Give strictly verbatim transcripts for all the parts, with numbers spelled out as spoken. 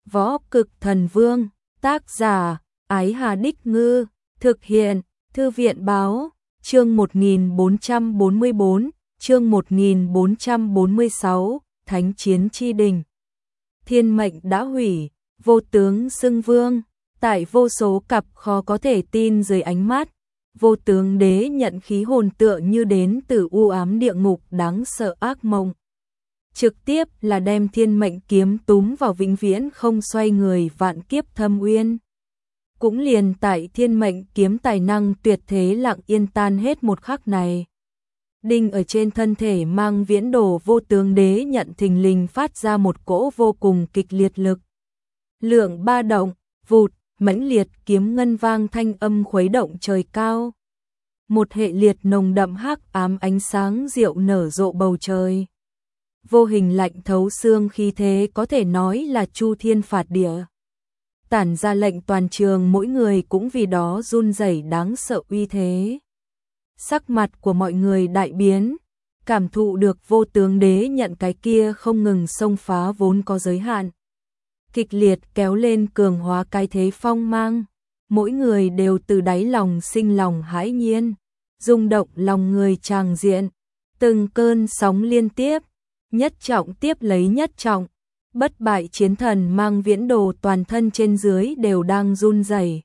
Võ Cực Thần Vương, tác giả, Ái Hà Đích Ngư, thực hiện, Thư viện Báo, chương một nghìn bốn trăm bốn mươi bốn, chương một nghìn bốn trăm bốn mươi sáu, Thánh Chiến Chi Đình. Thiên mệnh đã hủy, vô tướng xưng vương, tại vô số cặp khó có thể tin dưới ánh mắt, vô tướng đế nhận khí hồn tựa như đến từ u ám địa ngục đáng sợ ác mộng. Trực tiếp là đem thiên mệnh kiếm túm vào vĩnh viễn không xoay người vạn kiếp thâm uyên. Cũng liền tại thiên mệnh kiếm tài năng tuyệt thế lặng yên tan hết một khắc này. Đinh ở trên thân thể mang viễn đồ vô tướng đế nhận thình lình phát ra một cỗ vô cùng kịch liệt lực. Lượng ba động, vụt, mãnh liệt kiếm ngân vang thanh âm khuấy động trời cao. Một hệ liệt nồng đậm hắc ám ánh sáng diệu nở rộ bầu trời. Vô hình lạnh thấu xương khí thế có thể nói là chu thiên phạt địa. Tản ra lệnh toàn trường mỗi người cũng vì đó run rẩy đáng sợ uy thế. Sắc mặt của mọi người đại biến, cảm thụ được vô tướng đế nhận cái kia không ngừng xông phá vốn có giới hạn. Kịch liệt kéo lên cường hóa cái thế phong mang, mỗi người đều từ đáy lòng sinh lòng hãi nhiên, rung động lòng người tràng diện, từng cơn sóng liên tiếp, nhất trọng tiếp lấy nhất trọng, bất bại chiến thần mang viễn đồ toàn thân trên dưới đều đang run rẩy.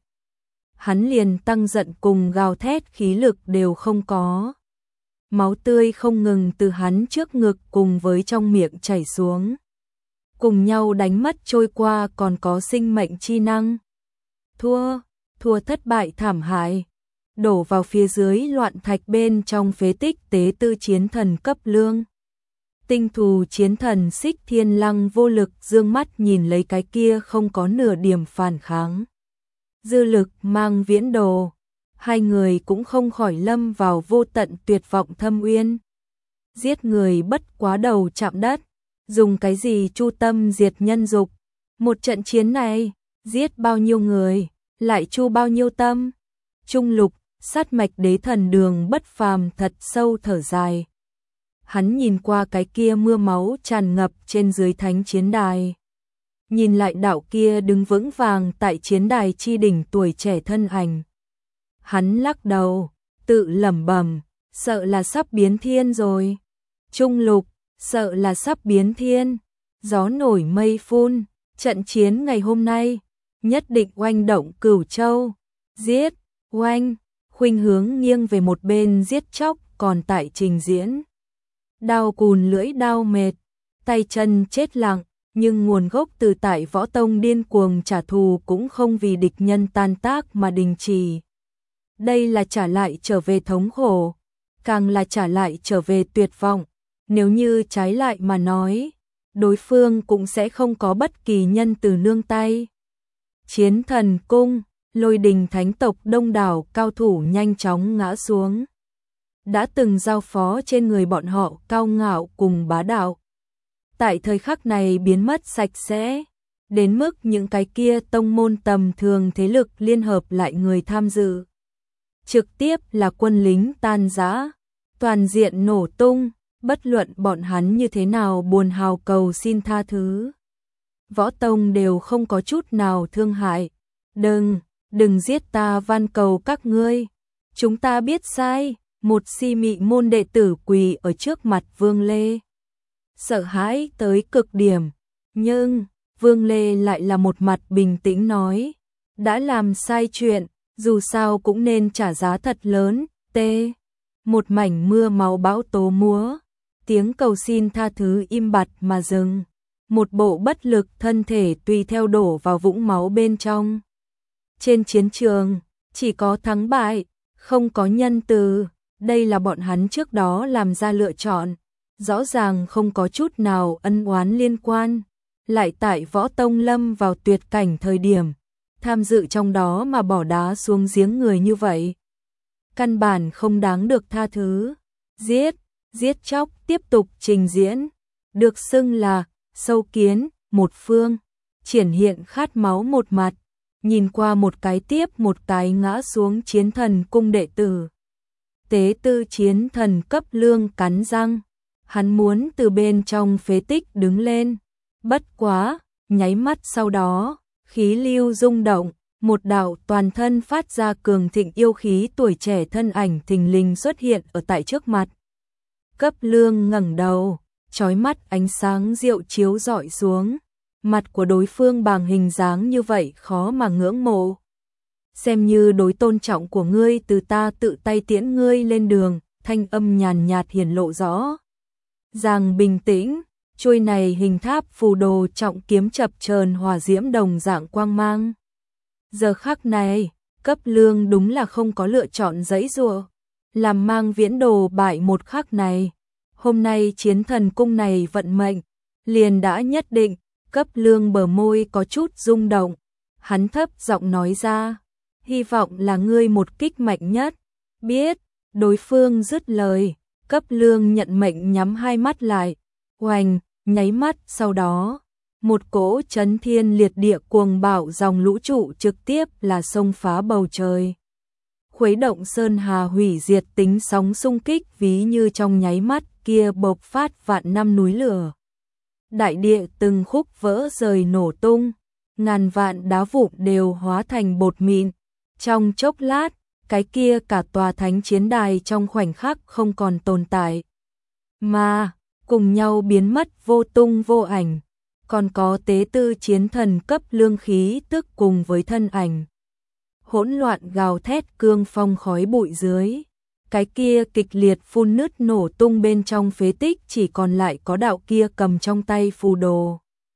Hắn liền tăng giận cùng gào thét khí lực đều không có. Máu tươi không ngừng từ hắn trước ngực cùng với trong miệng chảy xuống. Cùng nhau đánh mất trôi qua còn có sinh mệnh chi năng. Thua, thua thất bại thảm hại. Đổ vào phía dưới loạn thạch bên trong phế tích tế tư chiến thần cấp lương. Tinh thù chiến thần Xích Thiên Lăng vô lực dương mắt nhìn lấy cái kia không có nửa điểm phản kháng. Dư lực mang viễn đồ, hai người cũng không khỏi lâm vào vô tận tuyệt vọng thâm uyên. Giết người bất quá đầu chạm đất, dùng cái gì chu tâm diệt nhân dục. Một trận chiến này, giết bao nhiêu người, lại chu bao nhiêu tâm. Trung lục, sát mạch đế thần Đường Bất Phàm thật sâu thở dài. Hắn nhìn qua cái kia mưa máu tràn ngập trên dưới thánh chiến đài. Nhìn lại đạo kia đứng vững vàng tại chiến đài chi đỉnh tuổi trẻ thân ảnh. Hắn lắc đầu, tự lẩm bẩm, sợ là sắp biến thiên rồi. Trung lục, sợ là sắp biến thiên. Gió nổi mây phun, trận chiến ngày hôm nay, nhất định oanh động Cửu Châu. Giết, oanh, khuynh hướng nghiêng về một bên giết chóc còn tại trình diễn. Đao cùn lưỡi đao mệt, tay chân chết lặng, nhưng nguồn gốc từ tại võ tông điên cuồng trả thù cũng không vì địch nhân tan tác mà đình chỉ. Đây là trả lại trở về thống khổ, càng là trả lại trở về tuyệt vọng. Nếu như trái lại mà nói, đối phương cũng sẽ không có bất kỳ nhân từ nương tay. Chiến thần cung, Lôi Đình thánh tộc đông đảo cao thủ nhanh chóng ngã xuống. Đã từng giao phó trên người bọn họ cao ngạo cùng bá đạo. Tại thời khắc này biến mất sạch sẽ, đến mức những cái kia tông môn tầm thường thế lực liên hợp lại người tham dự. Trực tiếp là quân lính tan rã, toàn diện nổ tung, bất luận bọn hắn như thế nào buồn hào cầu xin tha thứ. Võ tông đều không có chút nào thương hại. Đừng, đừng giết ta van cầu các ngươi. Chúng ta biết sai. Một si mị môn đệ tử quỳ ở trước mặt Vương Lê. Sợ hãi tới cực điểm. Nhưng, Vương Lê lại là một mặt bình tĩnh nói. Đã làm sai chuyện, dù sao cũng nên trả giá thật lớn. T. Một mảnh mưa máu bão tố múa. Tiếng cầu xin tha thứ im bặt mà dừng. Một bộ bất lực thân thể tùy theo đổ vào vũng máu bên trong. Trên chiến trường, chỉ có thắng bại, không có nhân từ. Đây là bọn hắn trước đó làm ra lựa chọn, rõ ràng không có chút nào ân oán liên quan, lại tại võ tông lâm vào tuyệt cảnh thời điểm, tham dự trong đó mà bỏ đá xuống giếng người như vậy. Căn bản không đáng được tha thứ, giết, giết chóc tiếp tục trình diễn, được xưng là sâu kiến, một phương, triển hiện khát máu một mặt, nhìn qua một cái tiếp một cái ngã xuống chiến thần cung đệ tử. Tế tư chiến thần cấp lương cắn răng, hắn muốn từ bên trong phế tích đứng lên, bất quá, nháy mắt sau đó, khí lưu rung động, một đạo toàn thân phát ra cường thịnh yêu khí tuổi trẻ thân ảnh thình lình xuất hiện ở tại trước mặt. Cấp Lương ngẩng đầu, chói mắt ánh sáng diệu chiếu rọi xuống, mặt của đối phương bằng hình dáng như vậy khó mà ngưỡng mộ. Xem như đối tôn trọng của ngươi, từ ta tự tay tiễn ngươi lên đường, thanh âm nhàn nhạt hiển lộ rõ. Ràng bình tĩnh, chuôi này hình tháp phù đồ trọng kiếm chập chờn hỏa diễm đồng dạng quang mang. Giờ khắc này, Cấp Lương đúng là không có lựa chọn giãy giụa, làm mang viễn đồ bại một khắc này. Hôm nay chiến thần cung này vận mệnh, liền đã nhất định. Cấp Lương bờ môi có chút rung động, hắn thấp giọng nói ra, hy vọng là ngươi một kích mạnh nhất. Biết, đối phương dứt lời, Cấp Lương nhận mệnh nhắm hai mắt lại, oành, nháy mắt sau đó, một cỗ chấn thiên liệt địa cuồng bạo dòng lũ trụ trực tiếp là xông phá bầu trời. Khuấy động sơn hà hủy diệt tính sóng xung kích ví như trong nháy mắt kia bộc phát vạn năm núi lửa. Đại địa từng khúc vỡ rời nổ tung, ngàn vạn đá vụn đều hóa thành bột mịn. Trong chốc lát, cái kia cả tòa thánh chiến đài trong khoảnh khắc không còn tồn tại, mà cùng nhau biến mất vô tung vô ảnh. Còn có tế tư chiến thần Cấp Lương khí tức cùng với thân ảnh hỗn loạn gào thét cương phong khói bụi dưới. Cái kia kịch liệt phun nứt nổ tung bên trong phế tích chỉ còn lại có đạo kia cầm trong tay phù đồ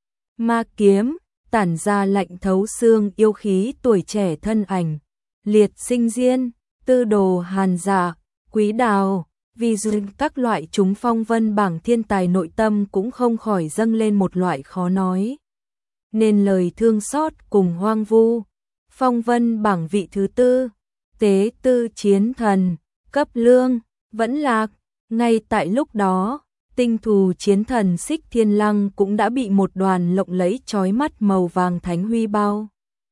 ma kiếm, tản ra lạnh thấu xương yêu khí tuổi trẻ thân ảnh. Liệt Sinh Diên, Tư Đồ Hàn Dạ, Quý Đào, vì dù các loại chúng phong vân bảng thiên tài nội tâm cũng không khỏi dâng lên một loại khó nói nên lời thương xót cùng hoang vu. Phong vân bảng vị thứ tư, tế tư chiến thần Cấp Lương vẫn lạc. Ngay tại lúc đó, tinh thù chiến thần Xích Thiên Lăng cũng đã bị một đoàn lộng lẫy chói mắt màu vàng thánh huy bao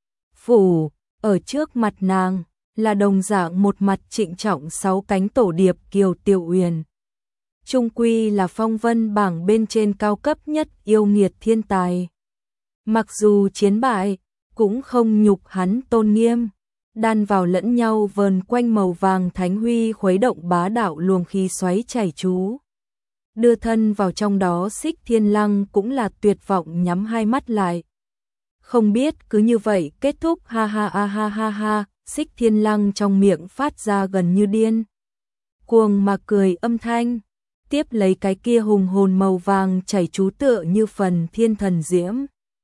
phủ. Ở trước mặt nàng là đồng dạng một mặt trịnh trọng sáu cánh tổ điệp Kiều Tiểu Uyển. Trung quy là phong vân bảng bên trên cao cấp nhất yêu nghiệt thiên tài. Mặc dù chiến bại, cũng không nhục hắn tôn nghiêm. Đan vào lẫn nhau vờn quanh màu vàng thánh huy khuấy động bá đạo luồng khí xoáy chảy trú. Đưa thân vào trong đó Xích Thiên Lăng cũng là tuyệt vọng nhắm hai mắt lại. Không biết cứ như vậy kết thúc, ha ha ha ha ha ha. Xích Thiên Lăng trong miệng phát ra gần như điên cuồng mà cười âm thanh, tiếp lấy cái kia hùng hồn màu vàng chảy trú tựa như phần thiên thần diễm,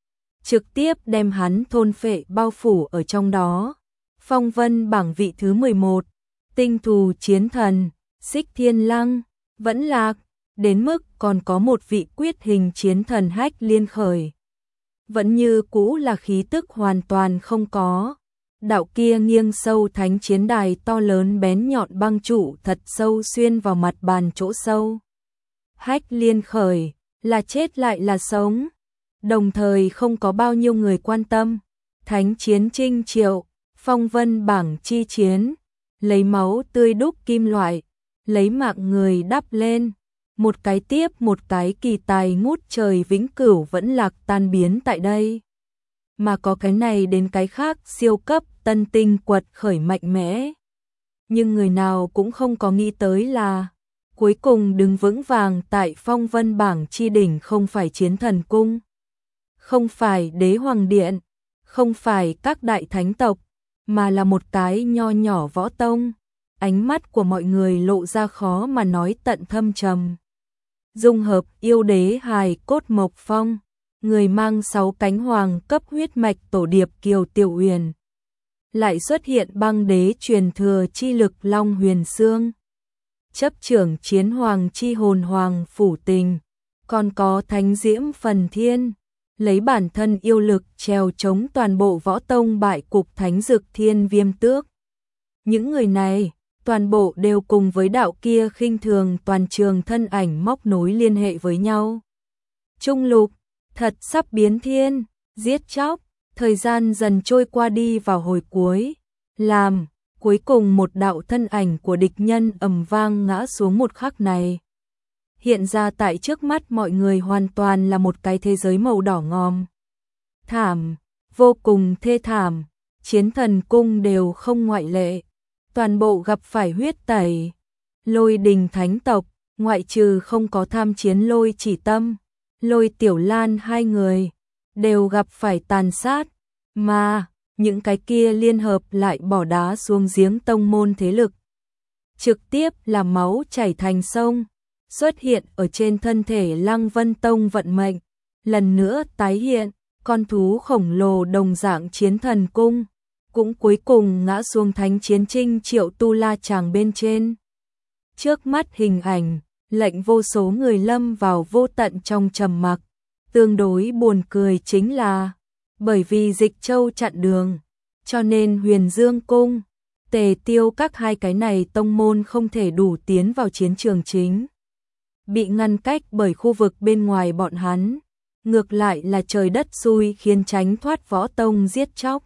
trực tiếp đem hắn thôn phệ bao phủ ở trong đó. Phong vân bảng vị thứ mười một, tinh thù chiến thần Xích Thiên Lăng vẫn lạc, đến mức còn có một vị quyết hình chiến thần Hách Liên khởi, vẫn như cũ là khí tức hoàn toàn không có. Đạo kia nghiêng sâu thánh chiến đài to lớn bén nhọn băng trụ thật sâu xuyên vào mặt bàn chỗ sâu. Hách Liên khởi, là chết lại là sống. Đồng thời không có bao nhiêu người quan tâm. Thánh chiến trinh triệu, phong vân bảng chi chiến, lấy máu tươi đúc kim loại, lấy mạng người đắp lên. Một cái tiếp một cái kỳ tài ngút trời vĩnh cửu vẫn lạc tan biến tại đây. Mà có cái này đến cái khác siêu cấp tân tinh quật khởi mạnh mẽ. Nhưng người nào cũng không có nghĩ tới là cuối cùng đứng vững vàng tại phong vân bảng chi đỉnh không phải chiến thần cung, không phải đế hoàng điện, không phải các đại thánh tộc, mà là một cái nho nhỏ võ tông. Ánh mắt của mọi người lộ ra khó mà nói tận thâm trầm. Dung hợp yêu đế hài cốt Mộc Phong, người mang sáu cánh hoàng cấp huyết mạch tổ điệp Kiều Tiểu Uyển, lại xuất hiện băng đế truyền thừa chi lực Long Huyền Xương, chấp trưởng chiến hoàng chi hồn Hoàng Phủ Tình, còn có thánh diễm Phần Thiên, lấy bản thân yêu lực trèo chống toàn bộ võ tông bại cục thánh dực Thiên Viêm Tước. Những người này toàn bộ đều cùng với đạo kia khinh thường toàn trường thân ảnh móc nối liên hệ với nhau. Trung lục thật sắp biến thiên, giết chóc, thời gian dần trôi qua đi vào hồi cuối, làm cuối cùng một đạo thân ảnh của địch nhân ầm vang ngã xuống một khắc này. Hiện ra tại trước mắt mọi người hoàn toàn là một cái thế giới màu đỏ ngòm. thảm, vô cùng thê thảm, Chiến Thần Cung đều không ngoại lệ, toàn bộ gặp phải huyết tẩy. Lôi Đình thánh tộc, ngoại trừ không có tham chiến Lôi Chỉ Tâm, Lôi Tiểu Lan hai người, đều gặp phải tàn sát, mà những cái kia liên hợp lại bỏ đá xuống giếng tông môn thế lực. Trực tiếp là máu chảy thành sông, xuất hiện ở trên thân thể Lăng Vân Tông vận mệnh, lần nữa tái hiện, con thú khổng lồ đồng dạng Chiến Thần Cung, cũng cuối cùng ngã xuống thánh chiến trinh Triệu Tu La Tràng bên trên. Trước mắt hình ảnh, lệnh vô số người lâm vào vô tận trong trầm mặc. Tương đối buồn cười chính là, bởi vì Dịch Châu chặn đường, cho nên Huyền Dương Cung, Tề Tiêu các hai cái này tông môn không thể đủ tiến vào chiến trường chính. Bị ngăn cách bởi khu vực bên ngoài bọn hắn, ngược lại là trời đất xui khiến tránh thoát võ tông giết chóc.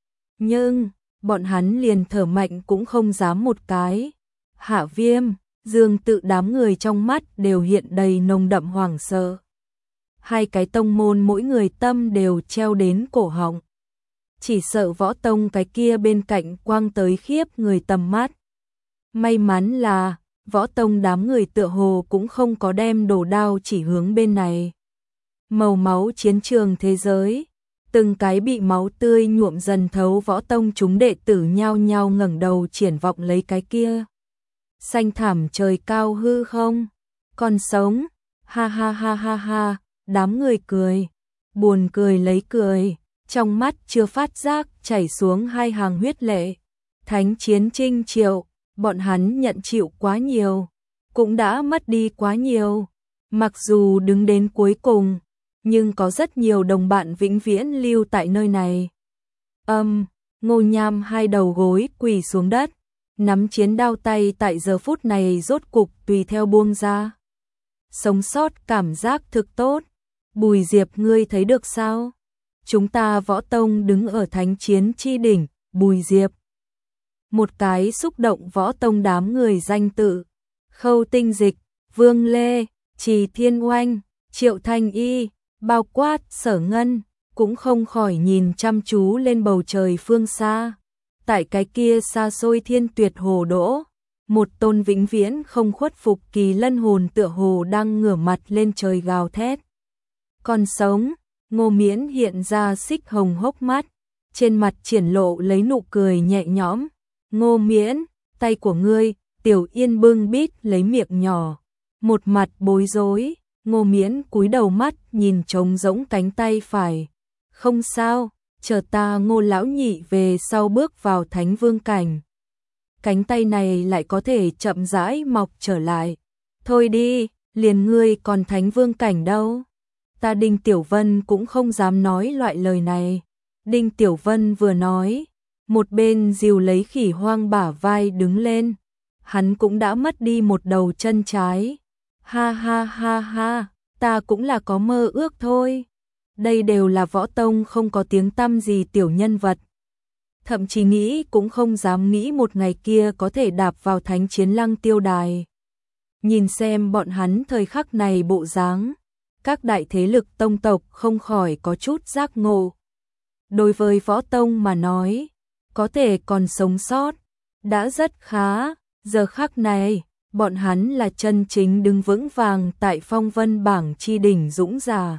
Nhưng, bọn hắn liền thở mạnh cũng không dám một cái. Hạ Viêm, Dương Tự đám người trong mắt đều hiện đầy nồng đậm hoảng sợ. Hai cái tông môn mỗi người tâm đều treo đến cổ họng. Chỉ sợ võ tông cái kia bên cạnh quang tới khiếp người tầm mắt. May mắn là, võ tông đám người tựa hồ cũng không có đem đồ đao chỉ hướng bên này. Màu máu chiến trường thế giới, từng cái bị máu tươi nhuộm dần thấu võ tông chúng đệ tử nhao nhao ngẩng đầu triển vọng lấy cái kia. Xanh thảm trời cao hư không, còn sống, ha ha ha ha ha, đám người cười, buồn cười lấy cười, trong mắt chưa phát giác chảy xuống hai hàng huyết lệ. Thánh chiến trinh Triệu, bọn hắn nhận chịu quá nhiều, cũng đã mất đi quá nhiều, mặc dù đứng đến cuối cùng, nhưng có rất nhiều đồng bạn vĩnh viễn lưu tại nơi này. Âm, Ngô Nham hai đầu gối quỳ xuống đất, nắm chiến đao tay tại giờ phút này rốt cục tùy theo buông ra. Sống sót cảm giác thực tốt, Bùi Diệp ngươi thấy được sao? Chúng ta võ tông đứng ở thánh chiến chi đỉnh, Bùi Diệp. Một cái xúc động võ tông đám người danh tự, Khâu Tinh Dịch, Vương Lê, Trì Thiên Oanh, Triệu Thanh Y, bao quát Sở Ngân, cũng không khỏi nhìn chăm chú lên bầu trời phương xa. Tại cái kia xa xôi thiên tuyệt hồ đỗ, một tôn vĩnh viễn không khuất phục kỳ lân hồn tựa hồ đang ngửa mặt lên trời gào thét. Còn sống, Ngô Miễn hiện ra xích hồng hốc mắt, trên mặt triển lộ lấy nụ cười nhẹ nhõm. Ngô Miễn, tay của ngươi, Tiểu Yên bưng bít lấy miệng nhỏ, một mặt bối rối. Ngô Miễn cúi đầu mắt nhìn trống rỗng cánh tay phải. Không sao, chờ ta Ngô lão nhị về sau bước vào thánh vương cảnh. Cánh tay này lại có thể chậm rãi mọc trở lại. Thôi đi, liền ngươi còn thánh vương cảnh đâu. Ta Đinh Tiểu Vân cũng không dám nói loại lời này. Đinh Tiểu Vân vừa nói, một bên dìu lấy Khỉ Hoang bả vai đứng lên. Hắn cũng đã mất đi một đầu chân trái. Ha ha ha ha, ta cũng là có mơ ước thôi. Đây đều là võ tông không có tiếng tăm gì tiểu nhân vật. Thậm chí nghĩ cũng không dám nghĩ một ngày kia có thể đạp vào thánh chiến lăng tiêu đài. Nhìn xem bọn hắn thời khắc này bộ dáng, các đại thế lực tông tộc không khỏi có chút giác ngộ. Đối với võ tông mà nói, có thể còn sống sót, đã rất khá. Giờ khắc này, bọn hắn là chân chính đứng vững vàng tại phong vân bảng chi đỉnh dũng giả.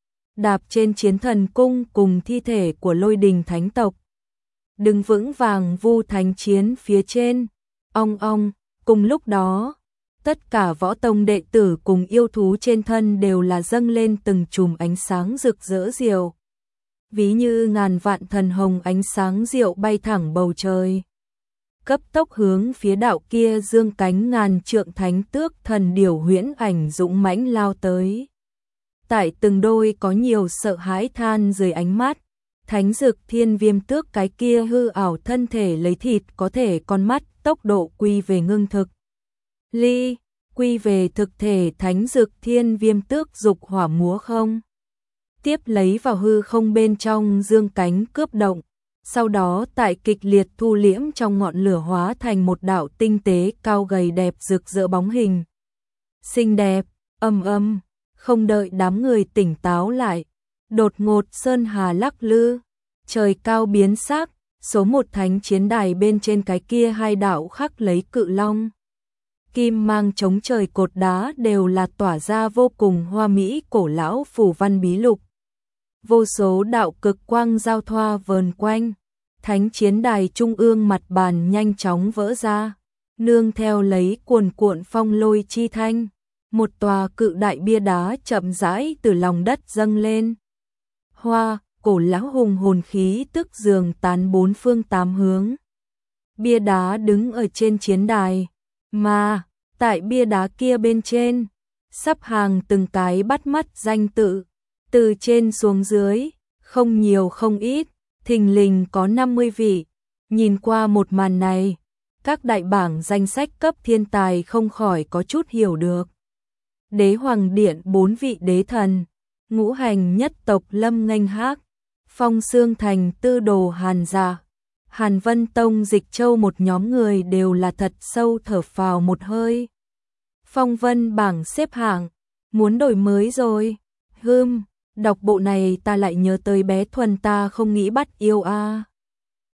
Đạp trên chiến thần cung cùng thi thể của Lôi Đình thánh tộc. Đứng vững vàng vu thánh chiến phía trên. Ong ong, cùng lúc đó, tất cả võ tông đệ tử cùng yêu thú trên thân đều là dâng lên từng chùm ánh sáng rực rỡ diệu. Ví như ngàn vạn thần hồng ánh sáng diệu bay thẳng bầu trời. Cấp tốc hướng phía đạo kia dương cánh ngàn trượng thánh tước thần điểu huyễn ảnh dũng mãnh lao tới. Tại từng đôi có nhiều sợ hãi than dưới ánh mắt, thánh dực thiên viêm tước cái kia hư ảo thân thể lấy thịt có thể con mắt tốc độ quy về ngưng thực. Ly, quy về thực thể thánh dực thiên viêm tước dục hỏa múa không. Tiếp lấy vào hư không bên trong dương cánh cướp động. Sau đó tại kịch liệt thu liễm trong ngọn lửa hóa thành một đạo tinh tế cao gầy đẹp rực rỡ bóng hình. Xinh đẹp, âm âm, không đợi đám người tỉnh táo lại. Đột ngột sơn hà lắc lư, trời cao biến sắc, số một thánh chiến đài bên trên cái kia hai đạo khắc lấy cự long. Kim mang chống trời cột đá đều là tỏa ra vô cùng hoa mỹ cổ lão phù văn bí lục. Vô số đạo cực quang giao thoa vờn quanh, thánh chiến đài trung ương mặt bàn nhanh chóng vỡ ra, nương theo lấy cuồn cuộn phong lôi chi thanh, một tòa cự đại bia đá chậm rãi từ lòng đất dâng lên. Hoa, cổ lão hùng hồn khí tức dường tán bốn phương tám hướng. Bia đá đứng ở trên chiến đài, mà tại bia đá kia bên trên, sắp hàng từng cái bắt mắt danh tự, từ trên xuống dưới, không nhiều không ít, thình lình có năm mươi vị. Nhìn qua một màn này, các đại bảng danh sách cấp thiên tài không khỏi có chút hiểu được. Đế hoàng điện bốn vị đế thần, ngũ hành nhất tộc Lâm Nghênh Hác, Phong Xương Thành tư đồ Hàn Dạ, Hàn Vân Tông Dịch Châu một nhóm người đều là thật sâu thở phào một hơi. Phong vân bảng xếp hạng, muốn đổi mới rồi. Hừm, đọc bộ này ta lại nhớ tới bé Thuần ta không nghĩ bắt yêu a. À.